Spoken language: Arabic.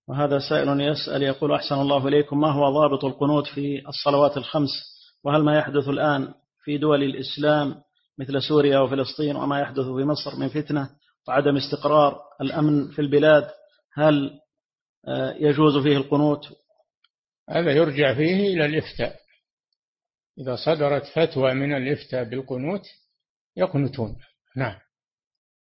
وهذا سائل يسأل يقول: أحسن الله إليكم، ما هو ضابط القنوت في الصلوات الخمس؟ وهل ما يحدث الآن في دول الإسلام مثل سوريا وفلسطين وما يحدث في مصر من فتنة وعدم استقرار الأمن في البلاد، هل يجوز فيه القنوت؟ هذا يرجع فيه إلى الإفتاء، إذا صدرت فتوى من الإفتاء بالقنوت يقنتون. نعم.